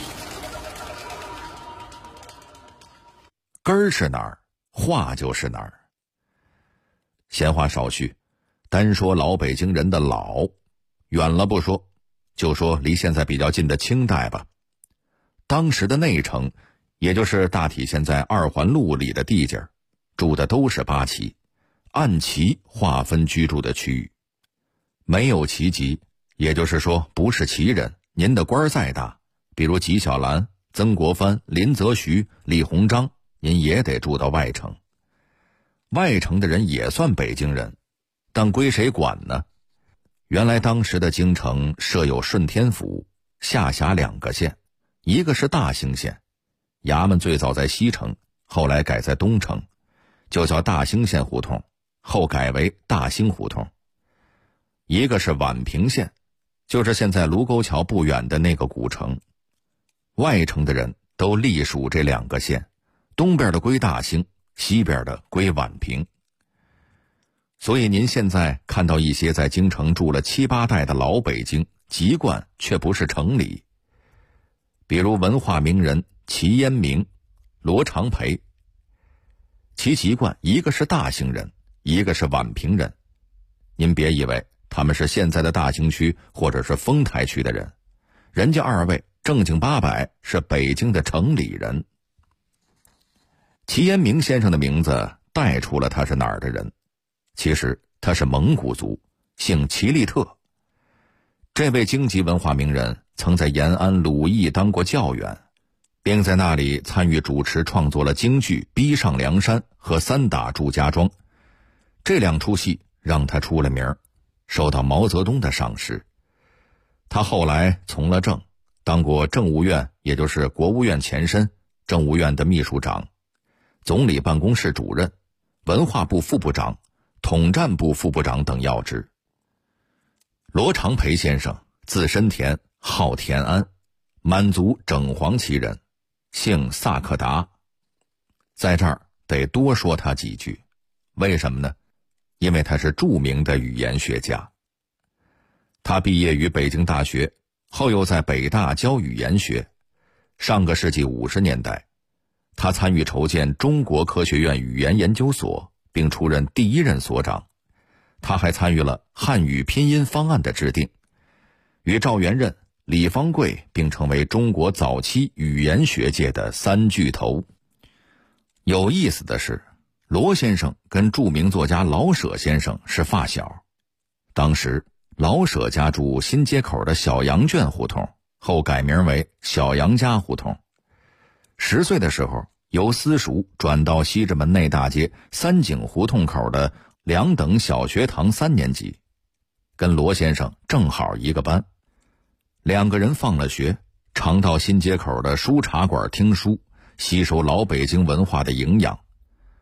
根儿是哪儿，话就是哪儿。闲话少叙，单说老北京人的老，远了不说，就说离现在比较近的清代吧。当时的内城，也就是大体现在二环路里的地界，住的都是八旗，按旗划分居住的区域。没有旗籍，也就是说不是旗人，您的官再大，比如纪晓岚、曾国藩、林则徐、李鸿章，您也得住到外城。外城的人也算北京人，但归谁管呢？原来当时的京城设有顺天府，下辖2个县，一个是大兴县，衙门最早在西城，后来改在东城，就叫大兴县胡同，后改为大兴胡同。一个是宛平县，就是现在卢沟桥不远的那个古城。外城的人都隶属这2个县，东边的归大兴，西边的归宛平。所以您现在看到一些在京城住了7、8代的老北京，籍贯却不是城里。比如文化名人齐烟明、罗长培，其籍贯一个是大兴人，一个是宛平人。您别以为他们是现在的大兴区或者是丰台区的人，人家2位正经八百是北京的城里人。齐烟明先生的名字带出了他是哪儿的人，其实他是蒙古族，姓齐利特。这位京籍文化名人曾在延安鲁艺当过教员，并在那里参与主持创作了京剧《逼上梁山》和《三打祝家庄》，这2出戏让他出了名，受到毛泽东的赏识。他后来从了政，当过政务院，也就是国务院前身，政务院的秘书长，总理办公室主任，文化部副部长，统战部副部长等要职。罗长培先生字申田，号田安，满族整黄旗人，姓萨克达。在这儿得多说他几句，为什么呢？因为他是著名的语言学家。他毕业于北京大学，后又在北大教语言学。上个世纪50年代，他参与筹建中国科学院语言研究所，并出任第1任所长。他还参与了汉语拼音方案的制定，与赵元任、李方贵并成为中国早期语言学界的3巨头。有意思的是，罗先生跟著名作家老舍先生是发小。当时老舍家住新街口的小杨圈胡同，后改名为小杨家胡同。10岁的时候，由私塾转到西直门内大街三井胡同口的2等小学堂3年级，跟罗先生正好一个班。2个人放了学，常到新街口的书茶馆听书，吸收老北京文化的营养。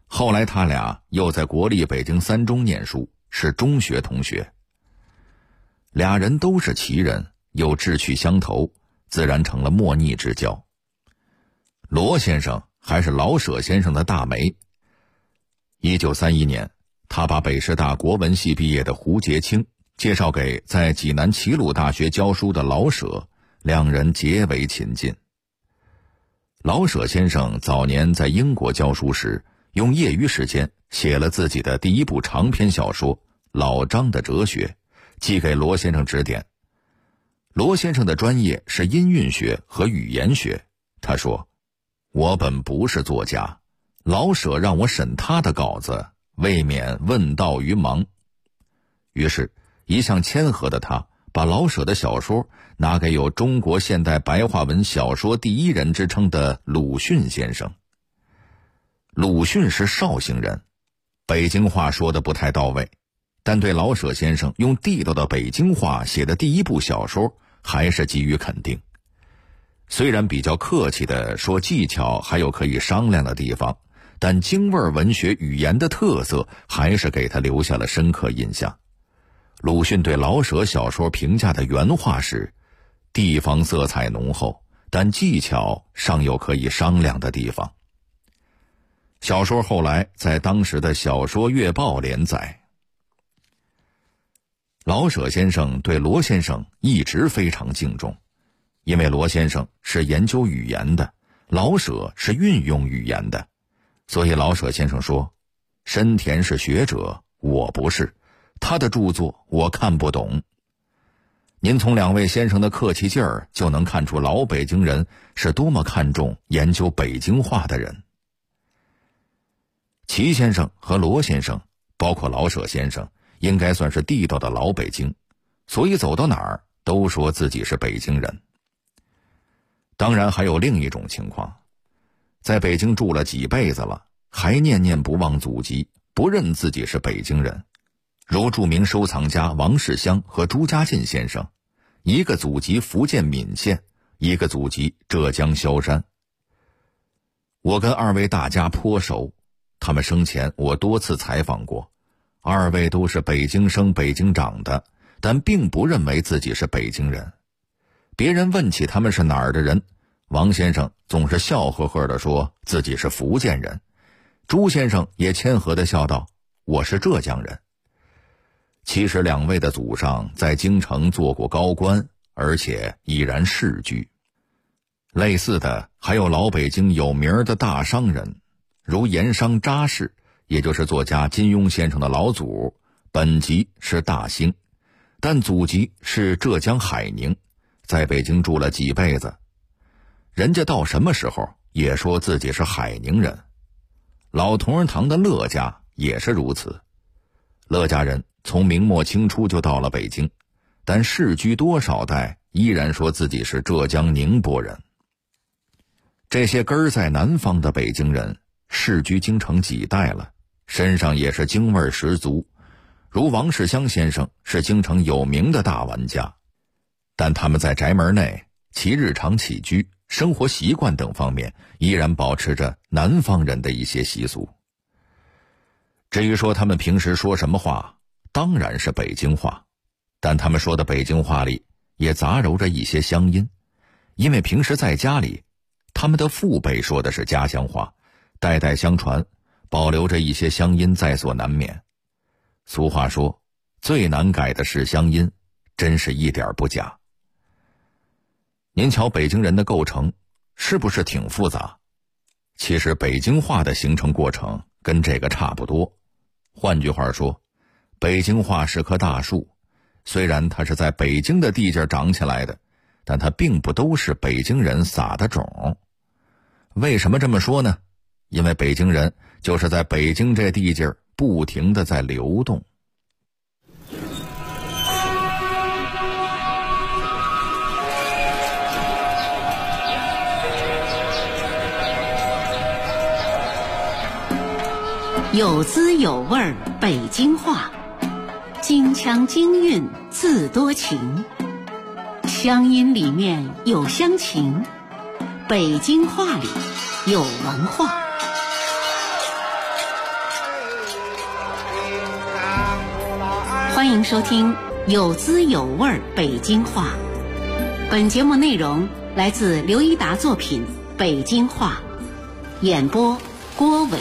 后来他俩又在国立北京三中念书，是中学同学。俩人都是奇人，又志趣相投，自然成了莫逆之交。罗先生还是老舍先生的大媒。1931年，他把北师大国文系毕业的胡洁清介绍给在济南齐鲁大学教书的老舍，两人结为秦晋。老舍先生早年在英国教书时，用业余时间写了自己的第一部长篇小说《老张的哲学》，寄给罗先生指点。罗先生的专业是音韵学和语言学，他说：“我本不是作家，老舍让我审他的稿子，未免问道于盲。”于是一向谦和的他把老舍的小说拿给有中国现代白话文小说第一人之称的鲁迅先生。鲁迅是绍兴人，北京话说得不太到位，但对老舍先生用地道的北京话写的第一部小说还是给予肯定。虽然比较客气地说技巧还有可以商量的地方，但京味文学语言的特色还是给他留下了深刻印象。鲁迅对老舍小说评价的原话是：地方色彩浓厚，但技巧尚有可以商量的地方。小说后来在当时的小说月报连载。老舍先生对罗先生一直非常敬重，因为罗先生是研究语言的，老舍是运用语言的，所以老舍先生说：深田是学者，我不是，他的著作我看不懂。您从两位先生的客气劲儿就能看出老北京人是多么看重研究北京话的人。齐先生和罗先生，包括老舍先生，应该算是地道的老北京，所以走到哪儿都说自己是北京人。当然还有另一种情况，在北京住了几辈子了，还念念不忘祖籍，不认自己是北京人，如著名收藏家王世襄和朱家进先生，一个祖籍福建闽县，一个祖籍浙江萧山。我跟二位大家颇熟，他们生前我多次采访过，二位都是北京生北京长的，但并不认为自己是北京人。别人问起他们是哪儿的人，王先生总是笑呵呵地说自己是福建人，朱先生也谦和地笑道：我是浙江人。其实两位的祖上在京城做过高官，而且已然世居。类似的还有老北京有名的大商人，如盐商查氏，也就是作家金庸先生的老祖，本籍是大兴，但祖籍是浙江海宁，在北京住了几辈子。人家到什么时候也说自己是海宁人。老同仁堂的乐家也是如此，乐家人从明末清初就到了北京，但世居多少代依然说自己是浙江宁波人。这些根儿在南方的北京人世居京城几代了，身上也是京味十足，如王世襄先生是京城有名的大玩家，但他们在宅门内其日常起居、生活习惯等方面依然保持着南方人的一些习俗。至于说他们平时说什么话，当然是北京话，但他们说的北京话里也杂糅着一些乡音，因为平时在家里他们的父辈说的是家乡话，代代相传，保留着一些乡音在所难免。俗话说，最难改的是乡音，真是一点不假。您瞧北京人的构成是不是挺复杂？其实北京话的形成过程跟这个差不多。换句话说，北京话是棵大树，虽然它是在北京的地界长起来的，但它并不都是北京人撒的种。为什么这么说呢？因为北京人就是在北京这地界不停地在流动。 有滋有味北京话，京腔京韵自多情，乡音里面有乡情，北京话里有文化。 欢迎收听有滋有味北京话。本节目内容来自刘一达作品《北京话》，演播郭伟。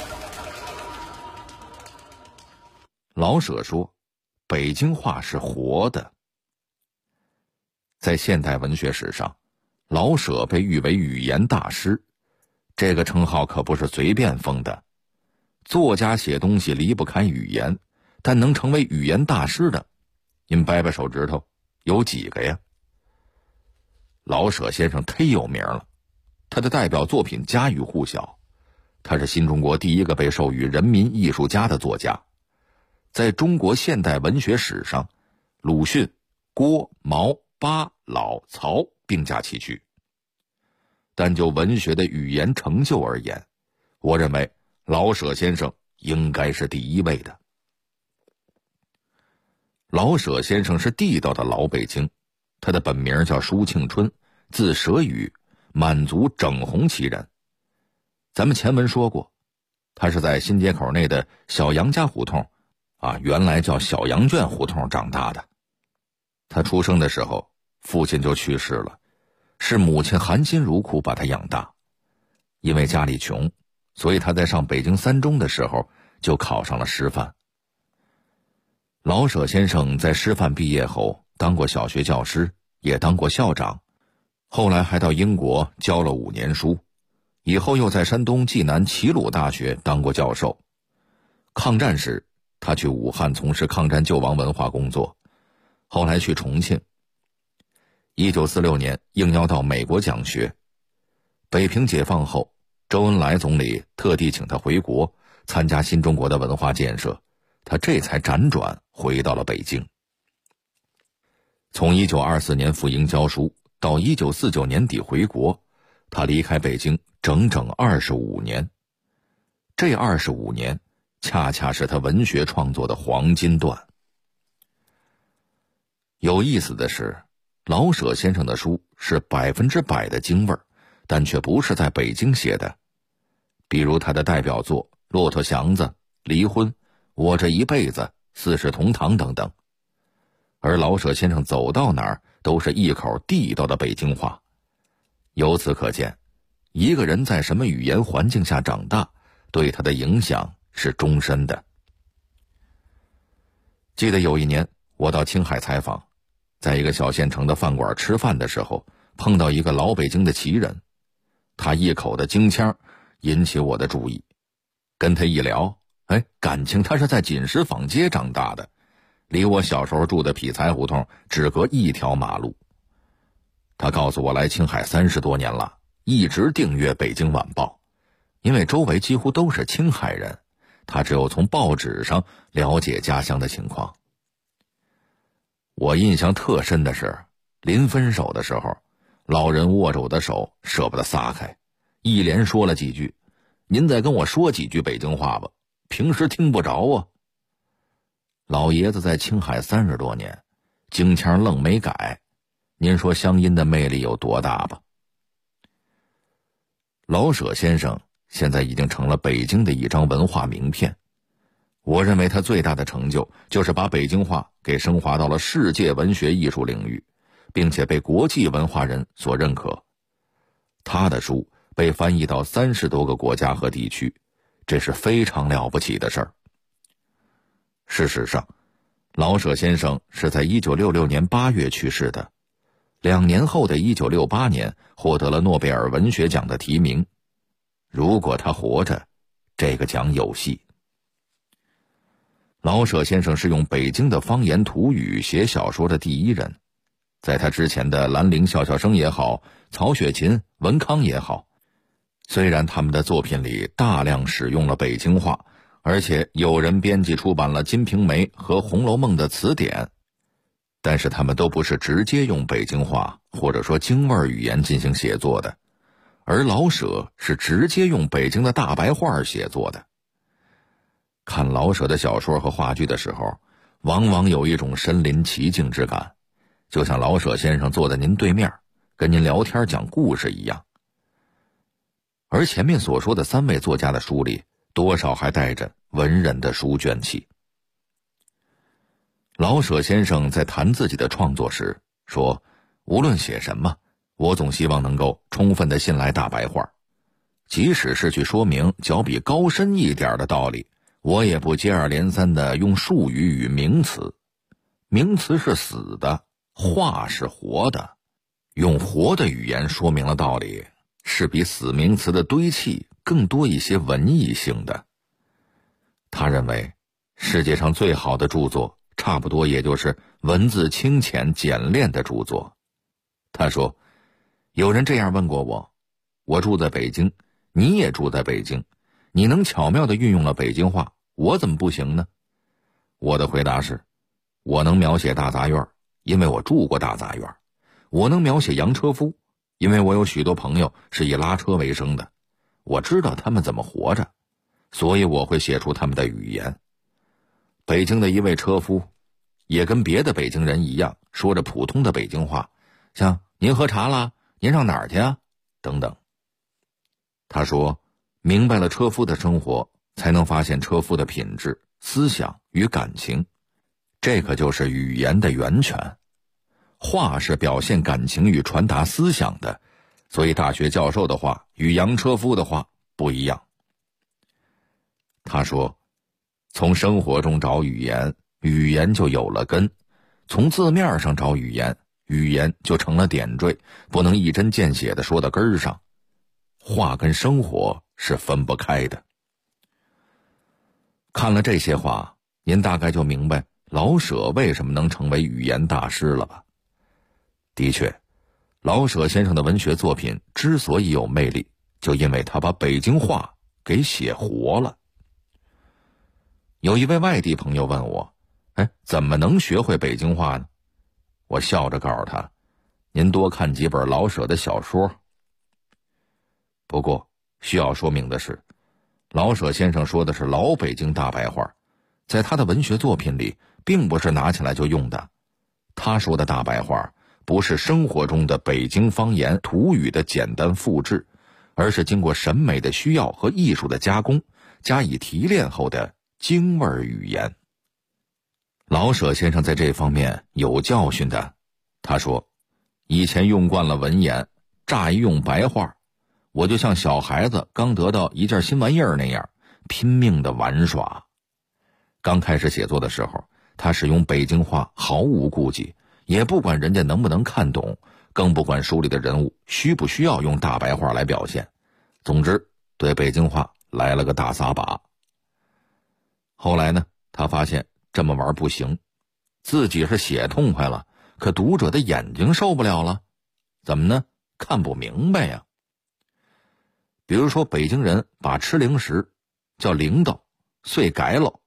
老舍说，北京话是活的。在现代文学史上，老舍被誉为语言大师，这个称号可不是随便封的。作家写东西离不开语言，但能成为语言大师的，您掰掰手指头，有几个呀？老舍先生忒有名了，他的代表作品家喻户晓，他是新中国第一个被授予人民艺术家的作家。在中国现代文学史上，鲁迅、郭、毛、巴、老、曹并驾齐驱。但就文学的语言成就而言，我认为老舍先生应该是第一位的。老舍先生是地道的老北京，他的本名叫舒庆春，字舍宇，满族整红旗人。咱们前文说过，他是在新街口内的小杨家胡同原来叫小羊圈胡同长大的。他出生的时候，父亲就去世了，是母亲含辛茹苦把他养大。因为家里穷，所以他在上北京三中的时候就考上了师范。老舍先生在师范毕业后当过小学教师，也当过校长，后来还到英国教了5年书，以后又在山东济南齐鲁大学当过教授。抗战时，他去武汉从事抗战救亡文化工作，后来去重庆。1946年应邀到美国讲学。北平解放后，周恩来总理特地请他回国参加新中国的文化建设，他这才辗转回到了北京。从1924年赴英教书到1949年底回国，他离开北京整整25年。这25年恰恰是他文学创作的黄金段。有意思的是，老舍先生的书是100%的京味儿，但却不是在北京写的。比如他的代表作《骆驼祥子》《离婚》《我这一辈子》《四世同堂》等等。而老舍先生走到哪儿都是一口地道的北京话。由此可见，一个人在什么语言环境下长大，对他的影响是终身的。记得有一年我到青海采访，在一个小县城的饭馆吃饭的时候，碰到一个老北京的旗人，他一口的京腔引起我的注意。跟他一聊，感情他是在锦石坊街长大的，离我小时候住的匹才胡同只隔一条马路。他告诉我来青海30多年了，一直订阅《北京晚报》，因为周围几乎都是青海人，他只有从报纸上了解家乡的情况。我印象特深的是，临分手的时候，老人握着我的手舍不得撒开，一连说了几句：“您再跟我说几句北京话吧，平时听不着啊。”老爷子在青海30多年，京腔愣没改，您说乡音的魅力有多大吧？老舍先生现在已经成了北京的一张文化名片。我认为他最大的成就就是把北京话给升华到了世界文学艺术领域，并且被国际文化人所认可。他的书被翻译到30多个国家和地区，这是非常了不起的事儿。事实上，老舍先生是在1966年8月去世的，2年后的1968年获得了诺贝尔文学奖的提名。如果他活着，这个奖有戏。老舍先生是用北京的方言土语写小说的第一人，在他之前的兰陵笑笑生也好，曹雪芹、文康也好，虽然他们的作品里大量使用了北京话，而且有人编辑出版了《金瓶梅》和《红楼梦》的词典，但是他们都不是直接用北京话或者说京味语言进行写作的，而老舍是直接用北京的大白话写作的。看老舍的小说和话剧的时候，往往有一种身临其境之感，就像老舍先生坐在您对面，跟您聊天讲故事一样。而前面所说的3位作家的书里，多少还带着文人的书卷气。 老舍先生在谈自己的创作时说，无论写什么，我总希望能够充分地信赖大白话，即使是去说明较比高深一点的道理，我也不接二连三地用术语与名词。名词是死的，话是活的，用活的语言说明了道理，是比死名词的堆砌更多一些文艺性的。他认为世界上最好的著作差不多也就是文字清浅简练的著作。他说，有人这样问过我，我住在北京，你也住在北京，你能巧妙地运用了北京话，我怎么不行呢？我的回答是，我能描写大杂院，因为我住过大杂院；我能描写洋车夫，因为我有许多朋友是以拉车为生的，我知道他们怎么活着，所以我会写出他们的语言。北京的一位车夫也跟别的北京人一样，说着普通的北京话，像您喝茶啦，您上哪儿去啊等等。他说，明白了车夫的生活，才能发现车夫的品质、思想与感情，这可就是语言的源泉。话是表现感情与传达思想的，所以大学教授的话与洋车夫的话不一样。他说，从生活中找语言，语言就有了根；从字面上找语言，语言就成了点缀，不能一针见血地说到根儿上。话跟生活是分不开的。看了这些话，您大概就明白老舍为什么能成为语言大师了吧？的确，老舍先生的文学作品之所以有魅力，就因为他把北京话给写活了。有一位外地朋友问我，怎么能学会北京话呢？我笑着告诉他，您多看几本老舍的小说。不过需要说明的是，老舍先生说的是老北京大白话，在他的文学作品里并不是拿起来就用的。他说的大白话不是生活中的北京方言土语的简单复制，而是经过审美的需要和艺术的加工，加以提炼后的京味语言。老舍先生在这方面有教训的。他说，以前用惯了文言，乍一用白话，我就像小孩子刚得到一件新玩意儿那样，拼命的玩耍。刚开始写作的时候，他使用北京话毫无顾忌，也不管人家能不能看懂，更不管书里的人物需不需要用大白话来表现。总之，对北京话来了个大撒把。后来呢，他发现这么玩不行，自己是写痛快了，可读者的眼睛受不了了。怎么呢？看不明白呀。比如说，北京人把吃零食叫零豆，遂改了，